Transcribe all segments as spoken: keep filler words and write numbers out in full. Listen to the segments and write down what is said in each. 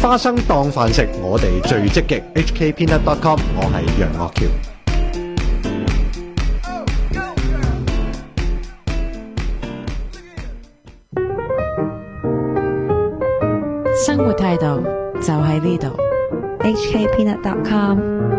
花生當飯食，我哋最積極。H K Peanut dot com， 我係楊岳橋。 生活態度就喺呢度。 H K Peanut dot com。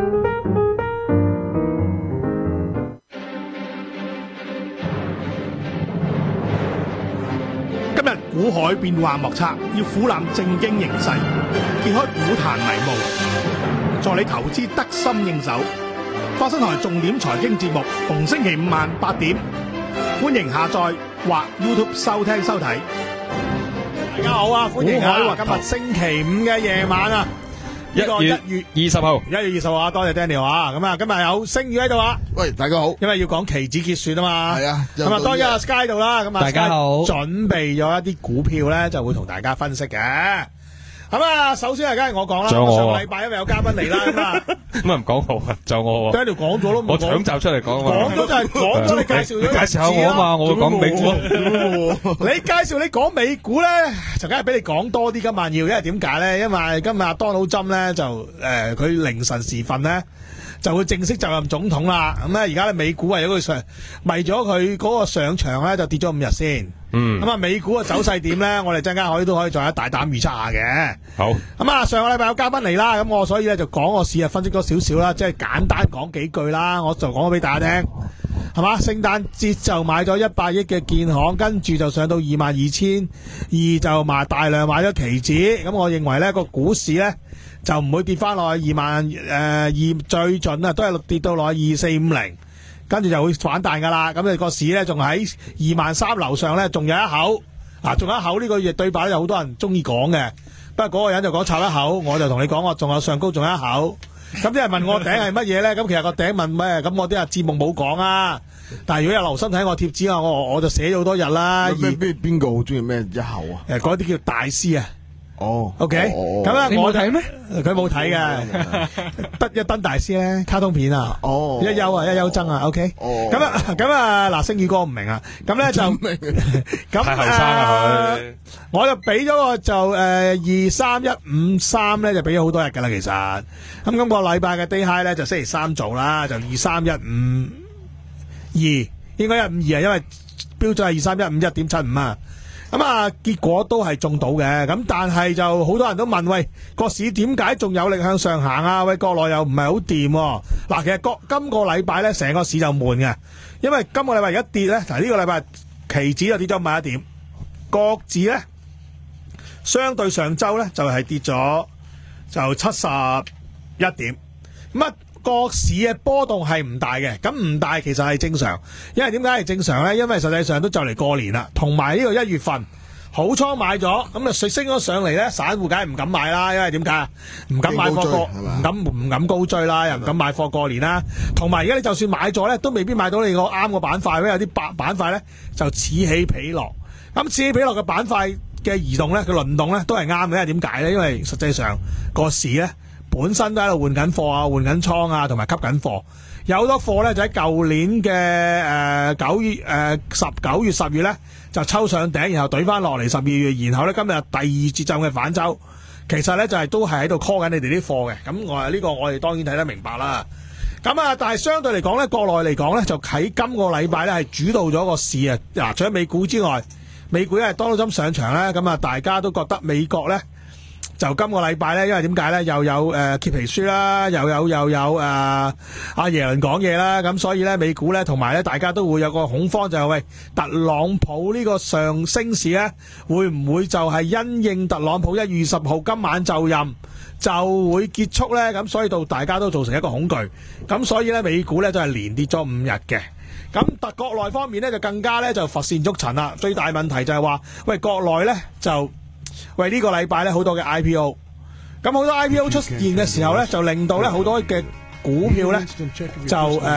今日股海變幻莫測，要俯瞰正經形勢，揭開股壇迷霧，助你投資得心應手。花生台重點財經節目，逢星期五晚八點，歡迎下載或 YouTube 收聽收睇。大家好啊，歡迎啊！今日星期五嘅夜晚啊，呢個一月二十號， 一月二十號啊，多謝 Daniel 啊！咁啊，今日有星宇喺度啊。 喂，大家好。 因為要講期指結算啊嘛。 係啊。 咁啊，當然阿 Sky 度啦。咁啊， 大家好。 準備咗一啲股票咧，就會同大家分析嘅。咁啊，首先係梗係我講啦。 仲有我。 上個禮拜因為有嘉賓嚟啦，咁啊。 咁啊唔講我啊，就我。 Daniel講咗咯， 我搶集出嚟講啊嘛。 講咗就係講咗，你介紹咗。 介紹下我啊嘛，我會講美股。 你介紹你講美股咧，就梗係俾你講多啲今晚要，因為點解咧？因為今日阿 Donald Trump 咧就誒，佢凌晨時分咧就會正式就任總統啦。咁咧而家咧美股係有個上為咗佢嗰個上場咧就跌咗五日先。 嗯。 咁啊，美股嘅走勢點咧？我哋陣間可以都可以再一大膽預測下嘅。 好。咁啊，上個禮拜有嘉賓嚟啦，咁我所以咧就講個市啊，分析多少少啦，即係簡單講幾句啦，我就講咗俾大家聽。係嘛？聖誕節就買咗一百億嘅建行，跟住就上到二萬二千二，就買大量買咗期指。咁我認為呢個股市呢，就唔會跌翻落去二萬誒二，最盡啊都係跌到落去二四五零，跟住就會反彈噶啦。咁你個市呢，仲喺二萬三樓上呢，仲有一口啊，仲有一口呢個月對白有好多人中意講嘅。不過嗰個人就講插一口，我就同你講我仲有上高仲有一口。咁啲人問我頂係乜嘢咧？咁其實個頂問咩？咁我啲啊節目冇講啊。但係如果有留心睇我貼紙啊，我我就寫咗好多日啦。 邊邊邊個好中意咩一口啊？ 誒，嗰啲叫大師啊。 哦。 O K。咁啊，我睇咩？ 佢冇睇嘅。得一登大師咧，卡通片啊。 哦。 一休啊，一休爭啊。O K。 哦。 咁啊，咁啊，嗱，星宇哥唔明啊。咁咧就咁太後生啦佢。 我就俾咗個就誒二三一五三咧，就俾咗好多日噶啦，其實。咁今個禮拜嘅 day high 咧就星期三做啦，就二三一五二，應該一五二啊，因為標準係二三一五一點七五啊。咁啊，結果都係中到嘅。咁但係就好多人都問，喂，個市點解仲有力向上行啊？喂，國內又唔係好掂。嗱，其實個今個禮拜咧，成個市就悶嘅，因為今個禮拜而家跌咧，嗱呢個禮拜期指就跌咗五十一點，國指咧相對上週咧就係跌咗就七十一點。咁啊，個市嘅波動係唔大嘅，咁唔大其實係正常，因為點解係正常咧？因為實際上都就嚟過年啦，同埋呢個一月份好倉買咗，咁啊水升咗上嚟咧，散戶梗係唔敢買啦，因為點解啊？唔敢買貨過，唔敢唔敢高追啦，又唔敢買貨過年啦。同埋而家你就算買咗咧，都未必買到你個啱個板塊，因為有啲板板塊咧就此起彼落。咁此起彼落嘅板塊嘅移動咧，佢輪動咧都係啱嘅，因為點解咧？因為實際上個市咧本身都喺度換緊貨啊，換緊倉啊，同埋吸緊貨。有好多貨咧就喺舊年嘅誒九月誒十九月十月咧就抽上頂，然後懟翻落嚟十二月，然後咧今日第二節奏嘅反周，其實咧就係、是、都係喺度 call 緊你哋啲貨嘅。咁我呢、這個我哋當然睇得明白啦。咁啊，但係相對嚟講咧，國內嚟講咧就喺今個禮拜咧係主導咗個市啊。嗱，除咗美股之外，美股因為Donald Trump上場咧，咁啊大家都覺得美國咧就今個禮拜咧，因為點解咧？又有誒、呃、揭皮書啦，又有又有誒阿、呃、耶倫講嘢啦，咁所以咧美股咧同埋咧大家都會有個恐慌，就係、是、喂特朗普呢個上升市咧，會唔會就係因應特朗普一月二十號今晚就任就會結束咧？咁所以到大家都造成一個恐懼，咁所以咧美股咧都係連跌咗五日嘅。咁特國內方面咧就更加咧就乏善足陳啦。最大問題就係話，喂國內咧就喂呢個禮拜咧好多嘅 I P O， 咁好多 I P O 出現嘅時候咧，就令到咧好多嘅股票咧就誒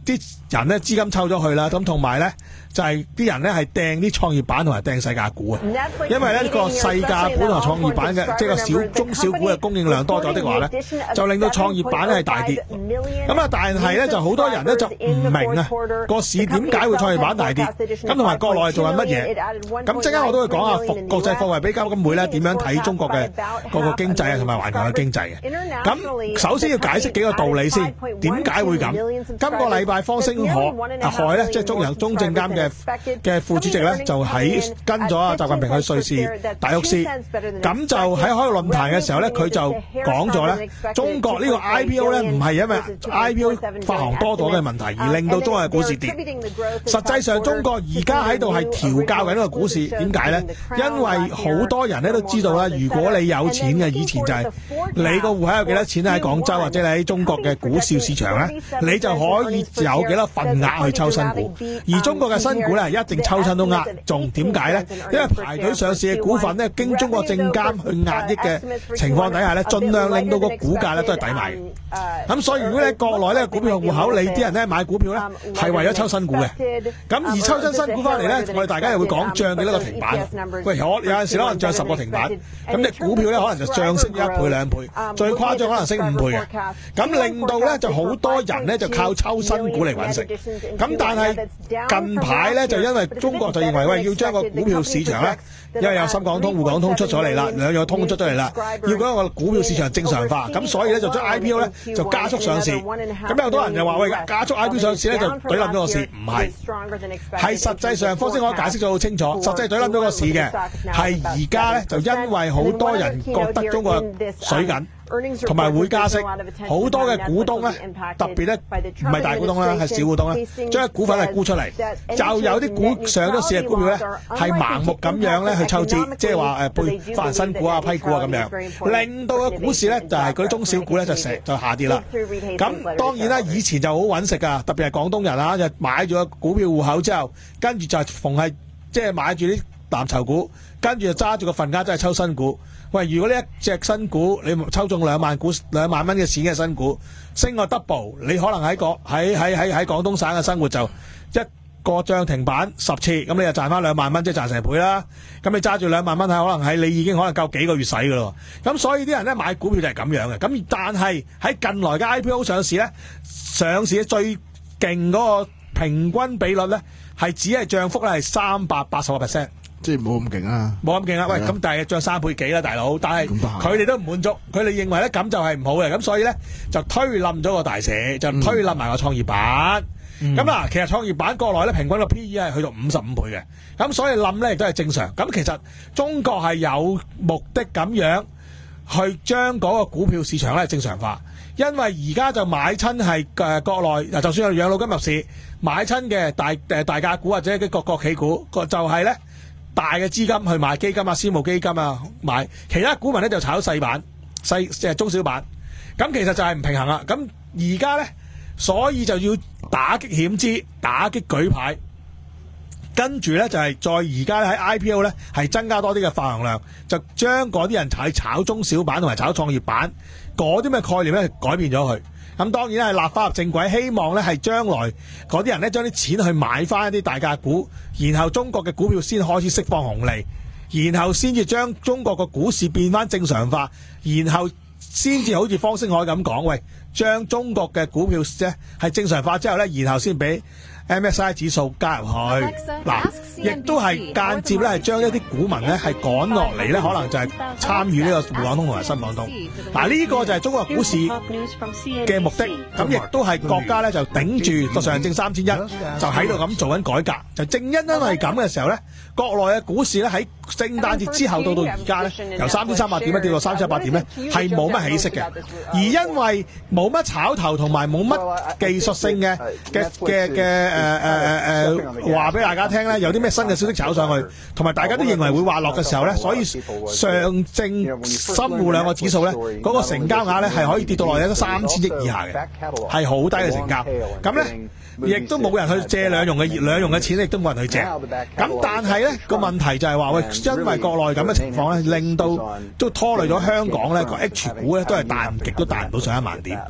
啲人咧資金抽咗去啦，咁同埋咧就係、是、啲人咧係掟啲創業板同埋掟細價股啊，因為咧個細價股同埋創業板嘅即係個小中小股嘅供應量多咗的話咧，就令到創業板咧係大跌。咁啊，但係咧就好多人咧就唔明啊個市點解會創業板大跌，咁同埋國內係做緊乜嘢？咁陣間我都會講下國國際貨幣基金會咧點樣睇中國嘅個個經濟啊同埋環球嘅經濟嘅。咁首先要解釋幾個道理先，點解會咁？今個禮拜方星海啊海咧，即係中人中證監嘅嘅副主席咧，就喺跟咗啊習近平去瑞士達沃斯，咁就喺開個論壇嘅時候咧，佢就講咗咧，中國呢個 I P O 咧唔係因為 I P O 發行多咗嘅問題而令到中國嘅股市跌，實際上中國而家喺度係調校緊呢個股市，點解咧？因為好多人咧都知道啦，如果你有錢嘅，以前就係你個戶口有幾多錢喺廣州或者你喺中國嘅股市市場咧，你就可以有幾多份額去抽新股，而中國嘅新股咧一定抽親都呃，仲點解咧？因為排隊上市嘅股份咧，經中國證監去壓抑嘅情況底下咧，盡量令到個股價咧都係抵買嘅。咁所以如果你喺國內咧股票戶口，你啲人咧買股票咧係為咗抽新股嘅。咁而抽新新股翻嚟咧，我哋大家又會講漲幾多個停板。喂，我有陣時可能漲十個停板，咁你股票咧可能就漲升一倍兩倍，最誇張可能升五倍嘅。咁令到咧就好多人咧就靠抽新股嚟揾食。咁但係近排咧就因為中國就認為喂要將個股票市場咧，因為有深港通、滬港通出咗嚟啦，兩樣通出咗嚟啦，要將個股票市場正常化，咁所以咧就將 I P O 咧就加速上市。咁有好多人就話喂，加速 I P O 上市咧就懟冧咗個市，唔係，係實際上方先我解釋咗好清楚，實際懟冧咗個市嘅係而家咧就因為好多人覺得中國水緊。同埋會加息，好多嘅股東咧，特別咧唔係大股東啦，係小股東咧，將股份係沽出嚟，就有啲股上咗市嘅股票咧，係盲目咁樣咧去抽資，即係話誒配發行新股啊、批股啊咁樣，令到個股市咧就係嗰啲中小股咧就成就下跌啦。咁當然啦，以前就好揾食㗎，特別係廣東人啊，就買咗股票戶口之後，跟住就逢係即係買住啲藍籌股，跟住就揸住個份額真係抽新股。喂，如果呢一隻新股你抽中兩萬股兩萬蚊嘅錢嘅新股，升個 double， 你可能喺個喺喺喺喺廣東省嘅生活就一個漲停板十次，咁你就賺翻兩萬蚊，即係賺成倍啦。咁你揸住兩萬蚊係可能係你已經可能夠幾個月使噶咯。咁所以啲人咧買股票就係咁樣嘅。咁但係喺近來嘅 I P O 上市咧，上市最勁嗰個平均比率咧係只係漲幅咧係三百八十個 percent。 即係冇咁勁啊！ 冇咁勁啦，喂，咁但係漲三倍幾啦，大佬，但係佢哋都唔滿足，佢哋認為咧咁就係唔好嘅，咁所以咧就推冧咗個大市，就推冧埋個創業板。咁嗱、嗯，其實創業板國內咧平均個 P E 係去到五十五倍嘅，咁所以冧咧亦都係正常。咁其實中國係有目的咁樣去將嗰個股票市場咧正常化，因為而家就買親係誒國內，嗱就算係養老金入市買親嘅大誒大價股或者啲國國企股，就係咧。大嘅資金去買基金啊、私募基金啊，買其他股民咧就炒細板、細即係中小板，咁其實就係唔平衡啦。咁而家咧，所以就要打擊險資、打擊舉牌，跟住咧就係再而家咧喺 I P O 咧係增加多啲嘅發行量，就將嗰啲人喺炒中小板同埋炒創業板嗰啲咩概念咧改變咗佢。咁當然係立法入正軌，希望咧係將來嗰啲人咧將啲錢去買翻一啲大價股，然後中國嘅股票先開始釋放紅利，然後先至將中國嘅股市變翻正常化，然後先至好似方星海咁講，喂，將中國嘅股票啫係正常化之後咧，然後先俾 M S I 指數加入去，嗱，亦都係間接咧係將一啲股民咧係趕落嚟咧，可能就係參與呢個滬港通同埋深港通。嗱，呢個就係中國股市嘅目的，咁亦都係國家咧就頂住個上證三千一，就喺度咁做緊改革。就正因因為咁嘅時候咧，國內嘅股市咧喺聖誕節之後到到而家咧，由三千三百點咧跌到三千一百點咧，係冇乜起色嘅。而因為冇乜炒頭同埋冇乜技術性嘅嘅嘅嘅。誒誒誒誒話俾大家聽咧，有啲咩新嘅消息炒上去，同埋大家都認為會滑落嘅時候咧，所以上證深滬兩個指數咧，嗰、那個成交額咧係可以跌到落嚟得三千億以下嘅，係好低嘅成交。咁咧，亦都冇人去借兩融嘅兩融嘅錢，亦都冇人去借。咁但係咧個問題就係話喂，因為國內咁嘅情況咧，令到都拖累咗香港咧個 H 股咧都係彈極都彈唔到上一萬點。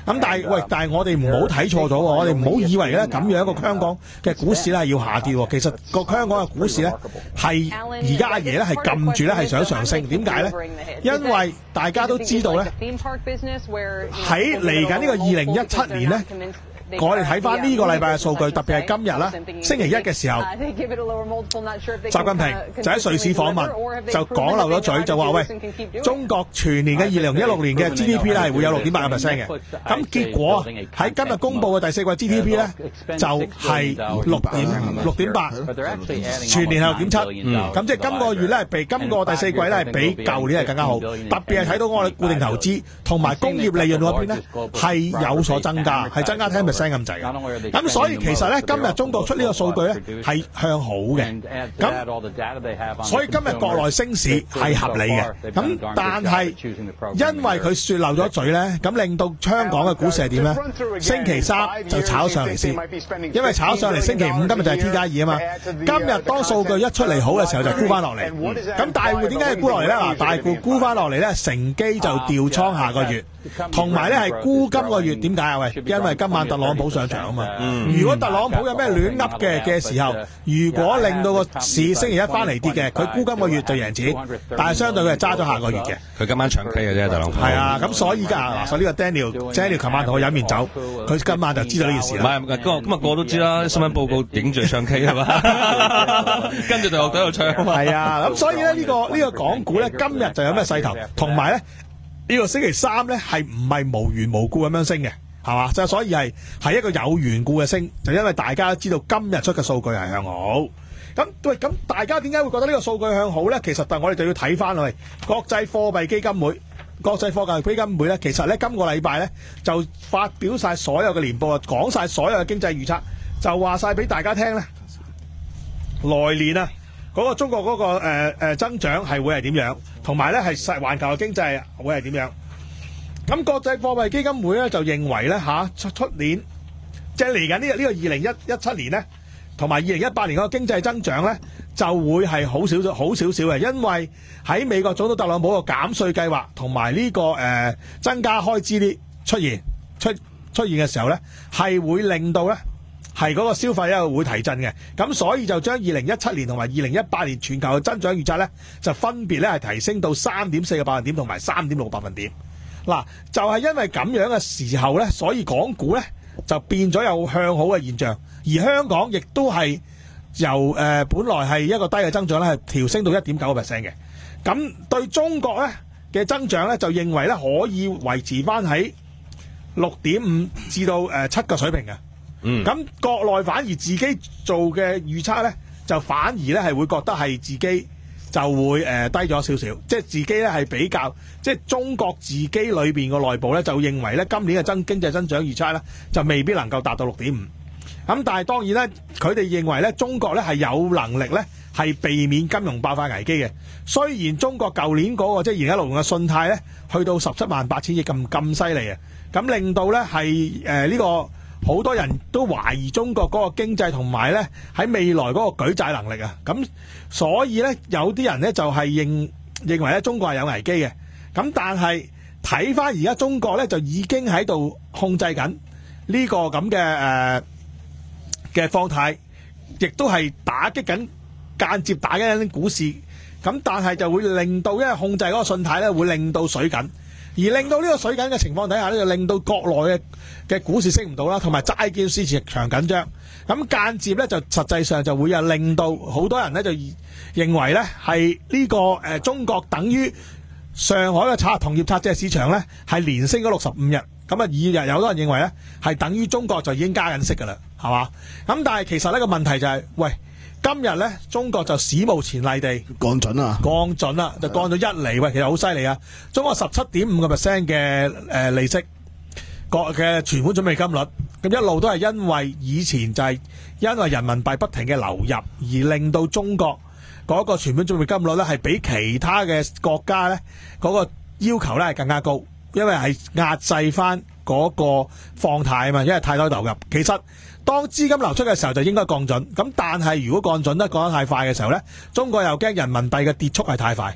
咁但係喂，但係我哋唔好睇錯咗喎，我哋唔好以為咧咁樣個香港嘅股市咧係要下跌喎。其實個香港嘅股市咧係而家阿爺咧係撳住咧係想上升，點解咧？因為大家都知道咧，喺嚟緊呢個二零一七年咧。我哋睇翻呢個禮拜嘅數據，特別係今日啦，星期一嘅時候，習近平就喺瑞士訪問，就講漏咗嘴，就話喂，中國全年嘅二零一六年嘅 G D P 咧係會有六點八個 percent 嘅。咁結果喺今日公佈嘅第四季 G D P 咧就係六點六點八，全年係六點七。咁即係今個月咧係比今個第四季咧係比舊年係更加好，特別係睇到我哋固定投資同埋工業利潤嗰邊咧係有所增加，係增加ten percent。咁滯嘅，咁所以其實咧，今日中國出呢個數據咧係向好嘅，咁所以今日國內升市係合理嘅，咁但係因為佢説漏咗嘴咧，咁令到香港嘅股市係點咧？星期三就炒上嚟先，因為炒上嚟星期五今日就係 T 加二啊嘛，今日當數據一出嚟好嘅時候就沽翻落嚟，咁大戶點解要沽落嚟咧？嗱，大戶沽翻落嚟咧，乘機就調倉下個月，同埋咧係沽今個月，點解啊？喂，因為今晚特朗普上場啊嘛，嗯、如果特朗普有咩亂噏嘅嘅時候，如果令到個市星期一翻嚟跌嘅，佢沽今個月就贏錢，但係相對佢係揸咗下個月嘅。 佢今晚長期嘅啫，特朗普。係啊，咁所以而家嗱，所以呢個 Daniel，Daniel 琴晚同我飲完酒，佢今晚就知道呢件事啦。 唔係，今日今日個個都知啦，新聞報告影住唱 K 係嘛，跟住就喺度唱。 係啊，咁所以咧呢、呢個呢、呢個港股咧今日就有咩勢頭，同埋咧呢、呢個星期三咧係唔係無緣無故咁樣升嘅？係嘛？就所以係係一個有緣故嘅升，就因為大家都知道今日出嘅數據係向好。咁喂，咁大家點解會覺得呢個數據向好咧？其實但我哋就要睇翻我哋國際貨幣基金會、國際貨幣基金會咧，其實咧今個禮拜咧就發表晒所有嘅年報啊，講晒所有嘅經濟預測，就話晒俾大家聽咧，來年啊嗰、嗰個中國嗰、嗰個誒誒、呃、增長係會係點樣，同埋咧係世環球嘅經濟會係點樣。咁國際貨幣基金會咧就認為咧嚇出出年，即係嚟緊呢個呢個二零一一七年咧，同埋二零一八年嗰個經濟增長咧就會係好少少好少少嘅，因為喺美國總統特朗普個減稅計劃同埋呢個誒、呃、增加開支啲出現出出現嘅時候咧，係會令到咧係嗰個消費咧會提振嘅。咁所以就將二零一七年同埋二零一八年全球嘅增長預測咧就分別咧係提升到三點四個百分點同埋三點六個百分點。嗱，就係因為咁樣嘅時候咧，所以港股咧就變咗有向好嘅現象，而香港亦都係由誒、呃、本來係一個低嘅增長咧，係調升到一點九個 percent 嘅。咁對中國咧嘅增長咧，就認為咧可以維持翻喺六點五至到誒七個水平嘅。嗯，咁國內反而自己做嘅預測咧，就反而咧係會覺得係自己。就會誒、呃、低咗少少，即係自己咧係比較，即係中國自己裏邊個內部咧就認為咧今年嘅增經濟增長預測咧就未必能夠達到六點五。咁但係當然咧，佢哋認為咧中國咧係有能力咧係避免金融爆發危機嘅。雖然中國舊年嗰、那個即係二零一六年嘅信貸咧去到十七萬八千億咁咁犀利啊，咁令到咧係誒呢個。好多人都懷疑中國嗰個經濟同埋咧喺未來嗰個舉債能力啊，咁所以咧有啲人咧就係認認為咧中國係有危機嘅，咁但係睇翻而家中國咧就已經喺度控制緊呢個咁嘅誒嘅況態，亦都係打擊緊間接打擊緊股市，咁但係就會令到因為控制嗰個信貸咧會令到水緊。而令到呢個水緊嘅情況底下咧，就令到國內嘅嘅股市升唔到啦，同埋債券市場緊張。咁間接咧就實際上就會有令到好多人咧就認為咧係呢個誒、呃、中國等於上海嘅產同業拆借市場咧係連升咗六十五日。咁啊，二日有好多人認為咧係等於中國就已經加緊息㗎啦，係嘛？咁但係其實呢個問題就係、是，喂。今日咧，中國就史無前例地降準啊， 降準啦，就降咗一厘，喂，其實好犀利啊！中國十七點五個 percent 嘅誒利息，國嘅存款準備金率，咁一路都係因為以前就係因為人民幣不停嘅流入，而令到中國嗰個存款準備金率咧係比其他嘅國家咧嗰個要求咧係更加高，因為係壓制翻嗰個放貸啊嘛，因為太多流入，其實。當資金流出嘅時候就應該降準，咁但係如果降準得降得太快嘅時候呢，中國又驚人民幣嘅跌速係太快，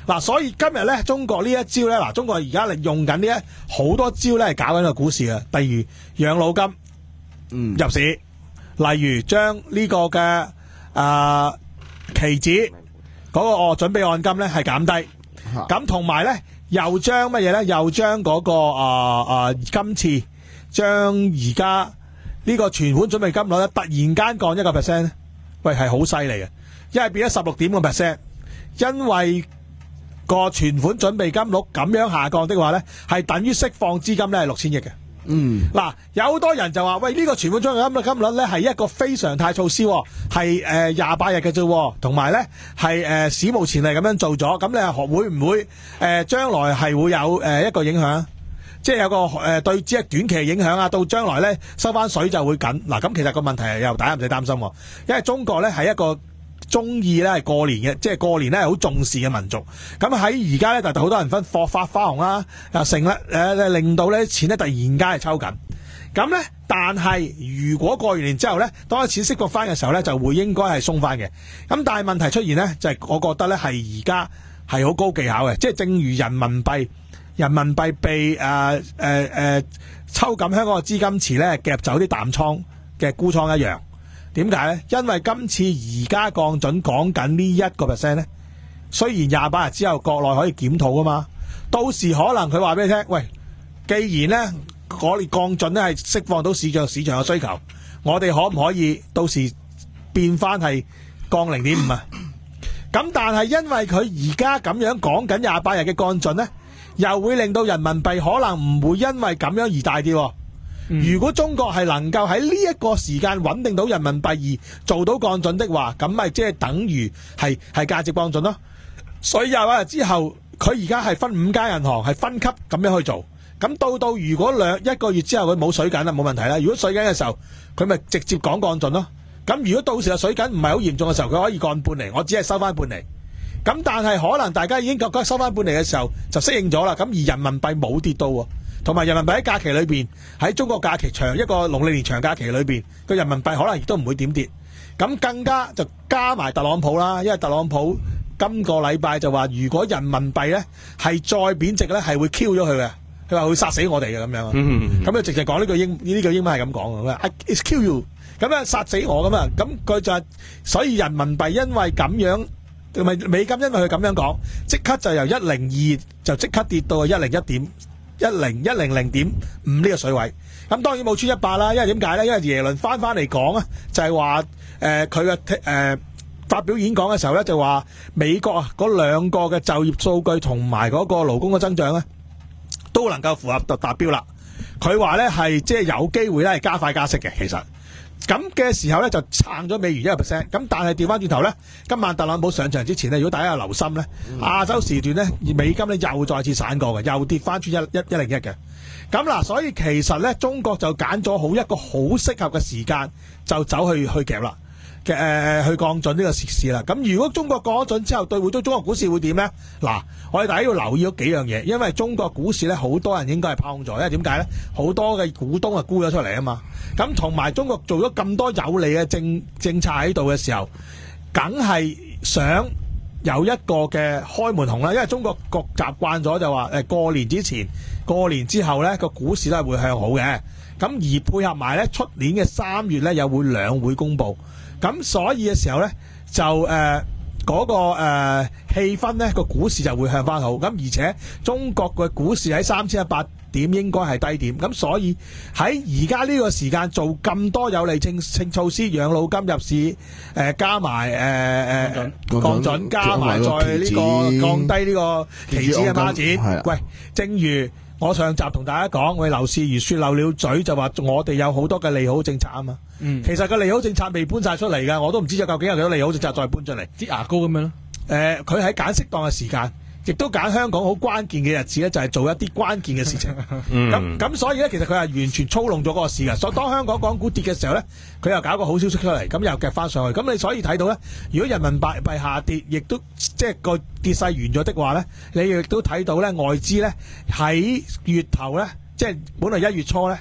嗱，所以今日咧，中國呢一招咧，嗱，中國而家利用緊呢一好多招咧，係搞緊個股市嘅。例如養老金嗯入市，例如將呢個嘅啊期指嗰個哦準備按金咧係減低，咁同埋咧又將乜嘢咧？又將嗰個啊啊今次將而家呢個存款準備金率咧突然間降一個 percent 咧，喂係好犀利嘅，因為變咗十六點個 percent，因為個存款準備金率咁樣下降的話咧，係等於釋放資金咧係六千億嘅。 嗯， 嗱，有好多人就話：喂，呢、這個存款準備金率咧係一個非常態措施，係誒廿八日嘅啫，同埋咧係誒史無前例咁樣做咗。咁你學會唔會誒、呃、將來係會有誒、呃、一個影響？即係有個誒、呃、對只係短期影響啊，到將來咧收翻水就會緊。嗱，咁其實個問題係又大家唔使擔心，因為中國咧係一個中意咧係過年嘅，即係過年咧係好重視嘅民族。咁喺而家咧就好多人分貨發花紅啦，又成咧誒令到咧錢咧突然間係抽緊。咁咧，但係如果過完年之後咧，當啲錢釋放翻嘅時候咧，就會應該係鬆翻嘅。咁但係問題出現咧，就係、是、我覺得咧係而家係好高技巧嘅，即係正如人民幣人民幣被誒誒誒抽緊香港嘅資金池咧夾走啲淡倉嘅沽倉一樣。點解咧？因為今次而家降準講緊呢一個 percent 咧，雖然廿八日之後國內可以檢討噶嘛，到時可能佢話俾你聽，喂，既然咧我哋降準咧係釋放到市場市場嘅需求，我哋可唔可以到時變翻係降零點五啊？咁但係因為佢而家咁樣講緊廿八日嘅降準咧，又會令到人民幣可能唔會因為咁樣而大跌。如果中國係能夠喺呢一個時間穩定到人民幣而做到降準的話，咁咪即係等於係係價值降準咯。所以廿八日之後，佢而家係分五間銀行係分級咁樣去做。咁到到如果兩一個月之後佢冇水緊啦，冇問題啦。如果水緊嘅時候，佢咪直接講降準咯。咁如果到時嘅水緊唔係好嚴重嘅時候，佢可以降半厘，我只係收翻半厘。咁但係可能大家已經覺得收翻半厘嘅時候就適應咗啦。咁而人民幣冇跌到喎。同埋人民幣喺假期裏邊，喺中國假期長一個農曆年長假期裏邊，個人民幣可能亦都唔會點跌。咁更加就加埋特朗普啦，因為特朗普今個禮拜就話，如果人民幣咧係再貶值咧，係會 Q 咗佢嘅，佢話會殺死我哋嘅咁樣。咁佢直接講呢句英呢句英文係咁講嘅，佢 It's kill you， 咁樣殺死我咁啊。咁佢就係、所以人民幣因為咁樣，同埋美金因為佢咁樣講，即刻就由一零二就即刻跌到一零一點。一零一零零點五呢個水位，咁當然冇穿一百啦，因為點解呢？因為耶倫翻翻嚟講啊，就係話誒佢嘅誒發表演講嘅時候呢，就話美國啊嗰兩個嘅就業數據同埋嗰個勞工嘅增長呢，都能夠符合達達標啦。佢話呢係即係有機會呢係加快加息嘅，其實。咁嘅時候咧就撐咗美元一個 percent， 咁但係調翻轉頭咧，今晚特朗普上場之前咧，如果大家有留心咧，亞洲時段咧，美金咧又再次散過嘅，又跌翻穿一一一零一嘅。咁嗱，所以其實咧，中國就揀咗好一個好適合嘅時間，就走去去夾啦，嘅、呃、去降準呢個時事啦。咁如果中國降咗準之後，對匯中中國股市會點咧？嗱，我哋大家要留意咗幾樣嘢，因為中國股市咧好多人應該係拋空咗，因為點解咧？好多嘅股東啊沽咗出嚟啊嘛。咁同埋中國做咗咁多有利嘅政政策喺度嘅時候，梗係想有一個嘅開門紅啦。因為中國國習慣咗就話誒過年之前、過年之後咧個股市都係會向好嘅。咁而配合埋咧出年嘅三月咧又會兩會公佈，咁所以嘅時候咧就誒嗰、呃嗰個誒、呃、氣氛咧個股市就會向翻好。咁而且中國嘅股市喺三千一百點應該係低點，咁所以喺而家呢個時間做咁多有利政政措施，養老金入市，誒、呃、加埋誒誒降準，加埋再呢個降低呢個期指嘅孖展。喂，正如我上集同大家講，喂，劉士余說漏了嘴就話我哋有好多嘅利好政策啊嘛。嗯，其實個利好政策未搬晒出嚟㗎，我都唔知究竟有幾多利好政策再搬出嚟。 擠牙膏咁樣咯。 誒，佢喺揀適當嘅時間。亦都揀香港好關鍵嘅日子咧，就係做一啲關鍵嘅事情。咁咁、嗯、所以咧，其實佢係完全操弄咗嗰個市嘅。所以當香港港股跌嘅時候咧，佢又搞個好消息出嚟，咁又夾翻上去。咁你所以睇到咧，如果人民幣幣下跌，亦都即係個跌勢完咗的話咧，你亦都睇到咧外資咧喺月頭咧，即係本來一月初咧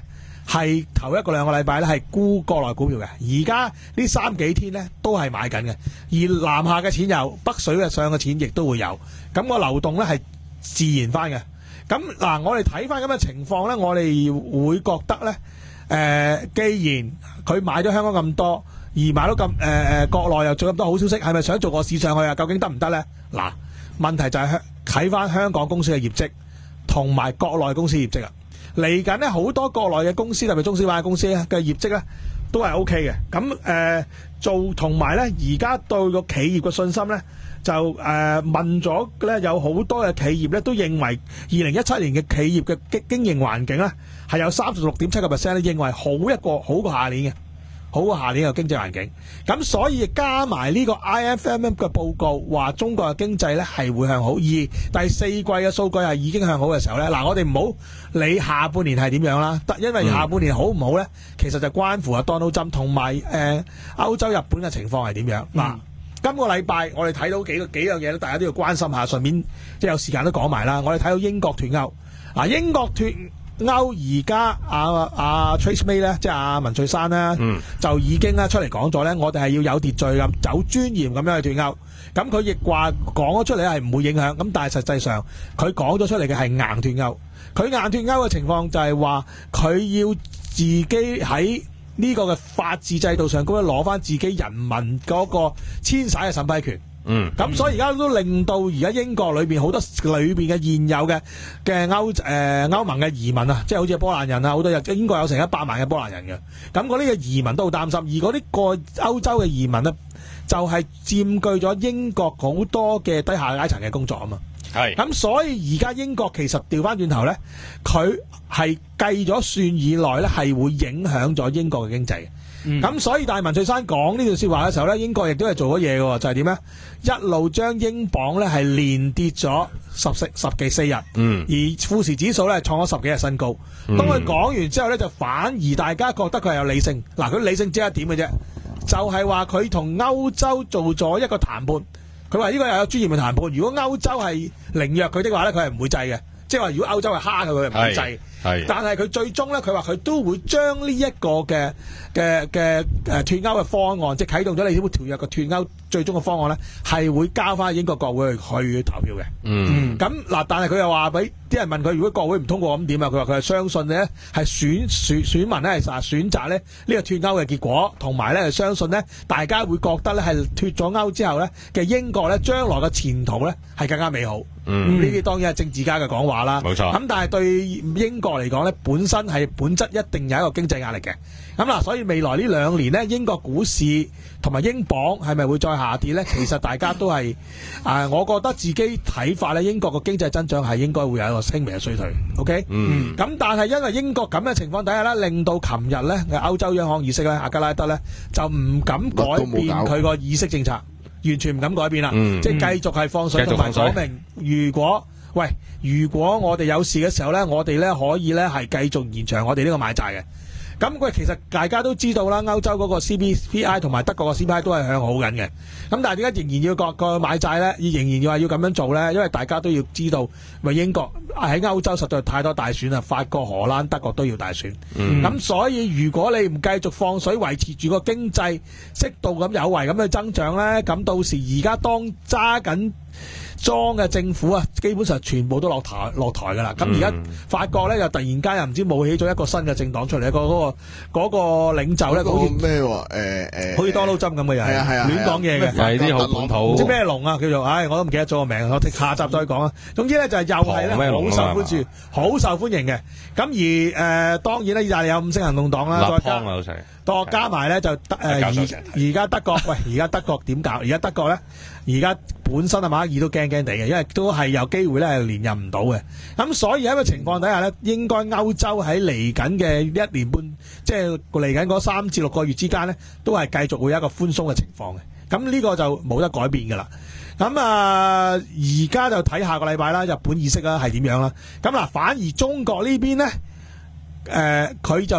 係頭一個兩個禮拜咧係沽國內股票嘅，而家呢三幾天咧都係買緊嘅，而南下嘅錢有，北水嘅上嘅錢亦都會有，咁、個流動咧係自然翻嘅。咁嗱，我哋睇翻咁嘅情況咧，我哋會覺得咧，誒、呃，既然佢買咗香港咁多，而買到咁誒誒國內又做咁多好消息，係咪想做個市上去啊？究竟得唔得咧？嗱，問題就係睇翻香港公司嘅業績同埋國內公司業績啊。嚟緊咧好多國內嘅公司，特別中小板嘅公司咧嘅業績咧都係 O K 嘅。咁誒、呃、做同埋咧，而家對個企業嘅信心咧，就誒、呃、問咗咧，有好多嘅企業咧都認為二零一七年嘅企業嘅經經營環境咧係有三十六點七個 percent 咧，認為好一個好過下年嘅。好過下年嘅經濟環境，咁所以加埋呢個 I F M M 嘅報告話中國嘅經濟咧係會向好，而第四季嘅數據係已經向好嘅時候咧，嗱我哋唔好理下半年係點樣啦，因為下半年好唔好咧，其實就關乎阿 Donald Trump 同埋誒歐洲、日本嘅情況係點樣。嗱、嗯，今個禮拜我哋睇到幾個幾樣嘢咧，大家都要關心下，順便即係有時間都講埋啦。我哋睇到英國脫歐，嗱英國脫歐而家阿阿 Trace May 咧，即係阿文翠珊咧，嗯、就已經咧出嚟講咗咧，我哋係要有秩序咁、有尊嚴咁樣去脫歐。咁佢亦話講咗出嚟係唔會影響，咁但係實際上佢講咗出嚟嘅係硬脫歐。佢硬脫歐嘅情況就係話佢要自己喺呢個嘅法治制度上高咧攞翻自己人民嗰個遷徙嘅審批權。嗯，咁所以而家都令到而家英國裏邊好多裏邊嘅現有嘅嘅歐誒歐盟嘅移民啊，即係好似波蘭人啊，好多日英國有成一百萬嘅波蘭人嘅，咁嗰啲嘅移民都好擔心。而嗰啲個歐洲嘅移民呢，就係、是、佔據咗英國好多嘅低下階層嘅工作啊嘛。係，咁所以而家英國其實調翻轉頭呢，佢係計咗算以內呢，係會影響咗英國嘅經濟。咁、嗯、所以大文翠珊講呢段說話嘅時候咧，英國亦都係做咗嘢嘅，就係點咧？一路將英鎊咧係連跌咗十四十幾四日，嗯，而富時指數咧創咗十幾日新高。嗯、當佢講完之後咧，就反而大家覺得佢係有理性。嗱，佢理性只係一點嘅啫，就係話佢同歐洲做咗一個談判。佢話呢個又有專業嘅談判。如果歐洲係凌弱佢的話咧，佢係唔會制嘅。即係話如果歐洲係蝦佢，佢係唔會制。係，但係佢最終咧，佢話佢都會將呢一個嘅嘅嘅誒脫歐嘅方案，即係啟動咗你呢條條約嘅脫歐最終嘅方案咧，係會交翻英國國會去去投票嘅。嗯，咁嗱，但係佢又話俾啲人問佢，如果國會唔通過咁點啊？佢話佢係相信咧，係選選選民咧係實選擇咧呢個脫歐嘅結果，同埋咧係相信咧大家會覺得咧係脫咗歐之後咧嘅英國咧將來嘅前途咧係更加美好。嗯，呢啲當然係政治家嘅講話啦。冇錯。咁但係對英國嚟講咧，本身係本質一定有一個經濟壓力嘅。咁嗱，所以未來呢兩年咧，英國股市同埋英鎊係咪會再下跌咧？其實大家都係啊、呃，我覺得自己睇法咧，英國個經濟增長係應該會有一個輕微嘅衰退。OK，嗯。咁但係因為英國咁嘅情況底下咧，令到琴日咧嘅歐洲央行議息咧，阿加拉德咧就唔敢改變佢個議息政策。完全唔敢改變啦，嗯、即係繼續係放水同埋講明，如果喂，如果我哋有事嘅時候咧，我哋咧可以咧係繼續延長我哋呢個買債嘅。咁佢其實大家都知道啦，歐洲嗰個 C P I 同埋德國個 C P I 都係向好緊嘅。咁但係點解仍然要個個買債咧？仍然要話要咁樣做咧？因為大家都要知道，咪英國喺歐洲實在太多大選啦，法國、荷蘭、德國都要大選。咁、嗯、所以如果你唔繼續放水維持住個經濟適度咁有為咁去增長咧，咁到時而家當揸緊裝嘅政府啊，基本上全部都落台落台噶啦。咁而家法國咧又突然間又唔知冒起咗一個新嘅政黨出嚟，個嗰個嗰個領袖咧，好似咩喎？誒誒， 好似 Donald Trump咁嘅人，係啊係啊，亂講嘢嘅， 係啲好本土， 唔知咩龍啊叫做，唉我都唔記得咗個名，我下集再講啊。總之咧就係又係咧好受歡迎，好受歡迎嘅。咁而誒當然咧，意大利有五星行動黨啦，再加多加埋咧就誒而而家德國喂，而家德國點搞？而家德國咧，而家本身啊馬克爾都驚驚地嘅，因為都係有機會咧係連任唔到嘅。咁所以喺個情況底下咧，應該歐洲喺嚟緊嘅一年半，即係嚟緊嗰三至六個月之間咧，都係繼續會有一個寬鬆嘅情況嘅。咁呢個就冇得改變噶啦。咁啊，而家就睇下個禮拜啦，日本議息啦係點樣啦。咁嗱，反而中國呢邊咧，誒、呃、佢就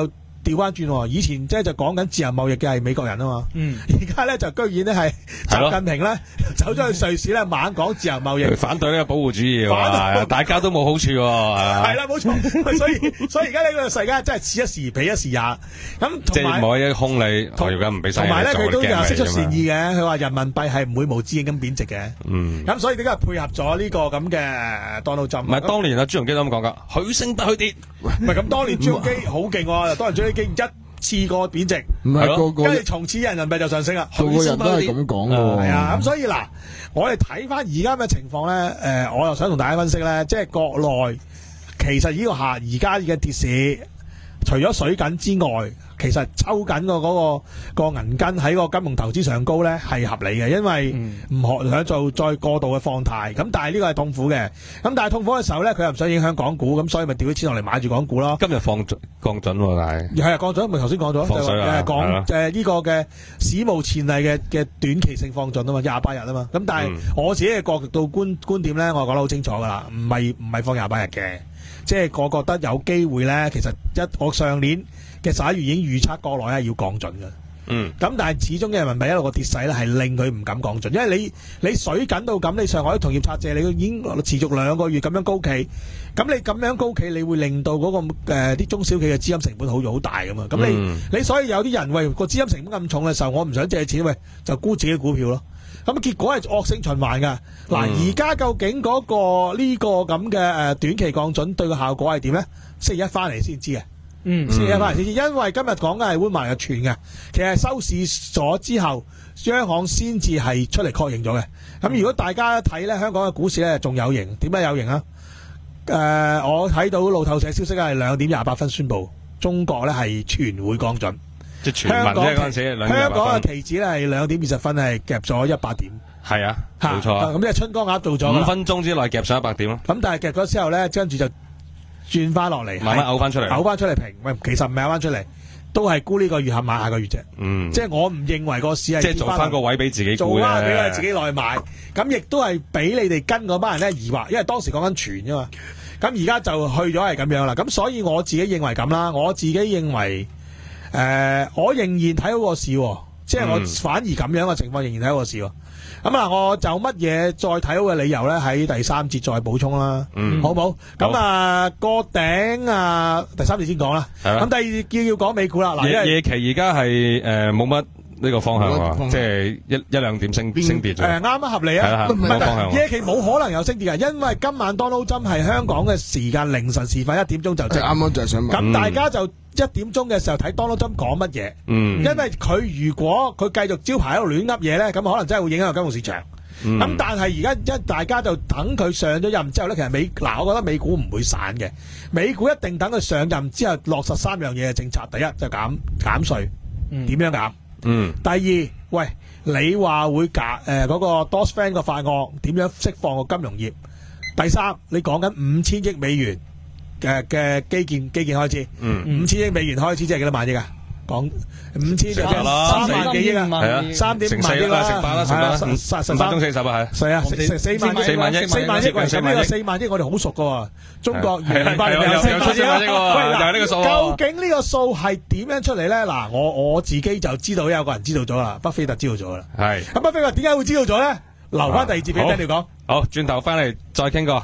調翻轉喎，以前即係就講緊自由貿易嘅係美國人啊嘛， 嗯， 而家咧就居然咧係習近平咧走咗去瑞士咧猛講自由貿易， 反對呢個保護主義反對喎，大家都冇好處喎，係係啦冇錯，所以所以而家呢個世界真係此一時彼一時也，咁即係同埋冇一空你，我而家唔俾晒同埋咧佢都有釋出善意嘅， 嘅，佢話人民幣係唔會無止境咁貶值嘅， 嗯， 咁所以點解配合咗呢個咁嘅 Donald Trump？ 唔係當年阿朱鎔基都咁講噶，許升不許跌， 唔係咁當年朱鎔基好勁喎，當年朱鎔基一次過貶值， 唔係個個跟住從此人民幣就上升啦。 個個人都係咁講喎。 係啊，咁所以嗱，我哋睇翻而家嘅情況咧，誒，我又想同大家分析咧，即係國內其實呢個下而家嘅跌市，除咗水緊之外，其實抽緊個嗰個個銀根喺個金融投資上高咧係合理嘅，因為唔學想做再過度嘅放貸，咁但係呢個係痛苦嘅，咁但係痛苦嘅時候咧，佢又唔想影響港股，咁所以咪調啲錢落嚟買住港股咯。 今日放準降準喎，但係係啊，降準咪頭先講咗， 放水啊就係講誒呢個嘅史無前例嘅嘅短期性放準啊嘛，廿八日啊嘛，咁但係我自己嘅角度觀觀點咧，我講得好清楚噶啦，唔係唔係放廿八日嘅，即係我覺得有機會咧，其實一我上年嘅十一月已經預測國內係要降準嘅， 嗯， 咁但係始終嘅人民幣一路個跌勢咧係令佢唔敢降準，因為你你水緊到咁，你上海同業拆借你已經持續兩個月咁樣高企，咁你咁樣高企，你會令到嗰、那個誒啲、呃、中小企嘅資金成本好好大噶嘛，咁你、嗯、你所以有啲人喂個資金成本咁重嘅時候，我唔想借錢，喂就沽自己股票咯，咁結果係惡性循環噶。嗱、嗯，而家究竟嗰、那個呢、這個咁嘅誒短期降準對個效果係點咧？星期一翻嚟先知嘅。嗯，先一翻嚟先知，因為今日講緊係烏曼嘅傳嘅，其實收市咗之後，央行先至係出嚟確認咗嘅。咁如果大家睇咧，香港嘅股市咧仲有型，點解有型啊？誒、呃，我睇到路透社消息係兩點廿八分宣布，中國咧係全會降準， 即係全民啫嗰陣時， 香港嘅期指咧係兩點二十分係夾咗一百點， 係啊，冇錯啊。 咁即係春江鴨做咗五分鐘之內夾上一百點咯。 咁但係夾咗之後咧，跟住就轉翻落嚟， 慢慢嘔翻出嚟， 嘔翻出嚟平。喂，其實唔係嘔翻出嚟，都係沽呢個月合買下個月啫。 嗯， 即係我唔認為個市係即係做翻個位俾自己沽做翻俾佢自己內買。咁亦都係俾你哋跟嗰班人咧疑惑，因為當時講緊傳啫嘛。咁而家就去咗係咁樣啦。咁所以我自己認為咁啦，我自己認為誒、呃，我仍然睇好個市，即係我反而咁樣嘅情況仍然睇好個市。咁啊，我就乜嘢再睇好嘅理由咧？喺第三節再補充啦，嗯，好唔好？咁啊，個頂啊，第三節先講啦。咁第二節要要講美股啦。嗱， 夜夜期而家係誒冇乜呢個方向喎，即係一一兩點升升跌咗。誒，啱啱合理啊， 唔係方向。 夜期冇可能有升跌嘅，因為今晚 Donald Trump 係香港嘅時間凌晨時分一點鐘就即。 啱啱就係想問。 咁大家就一點鐘嘅時候睇 Donald Trump 講乜嘢，嗯，因為佢如果佢繼續招牌喺度亂噏嘢咧，咁可能真係會影響金融市場。咁、嗯、但係而家一大家就等佢上咗任之後咧，其實美嗱，我覺得美股唔會散嘅，美股一定等佢上任之後落實三樣嘢嘅政策。第一就減減稅，點、嗯、樣減？嗯。第二，喂，你話會減誒嗰個 Dodd-Frank 個法案點樣釋放個金融業？第三，你講緊五千億美元嘅嘅基建基建開支，嗯，五千億美元開支即係幾多萬億啊？講五千就三萬幾億啊，係啊，三點五萬億啦， 成八啦，成八啦， 十十十八中四十啊，係， 係啊，成四萬億， 四萬億， 四萬億，咁呢個四萬億我哋好熟噶喎，中國二八年有四萬億喎，又係呢個數，究竟呢個數係點樣出嚟咧？嗱，我我自己就知道有個人知道咗啦，巴菲特知道咗啦，係，咁巴菲特點解會知道咗咧？留翻第二節俾 Daniel講， 好，轉頭翻嚟再傾過。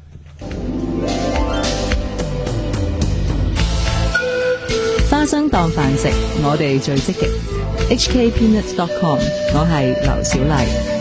花生當飯食，我哋最積極。H K Peanut dot com， 我係劉小麗。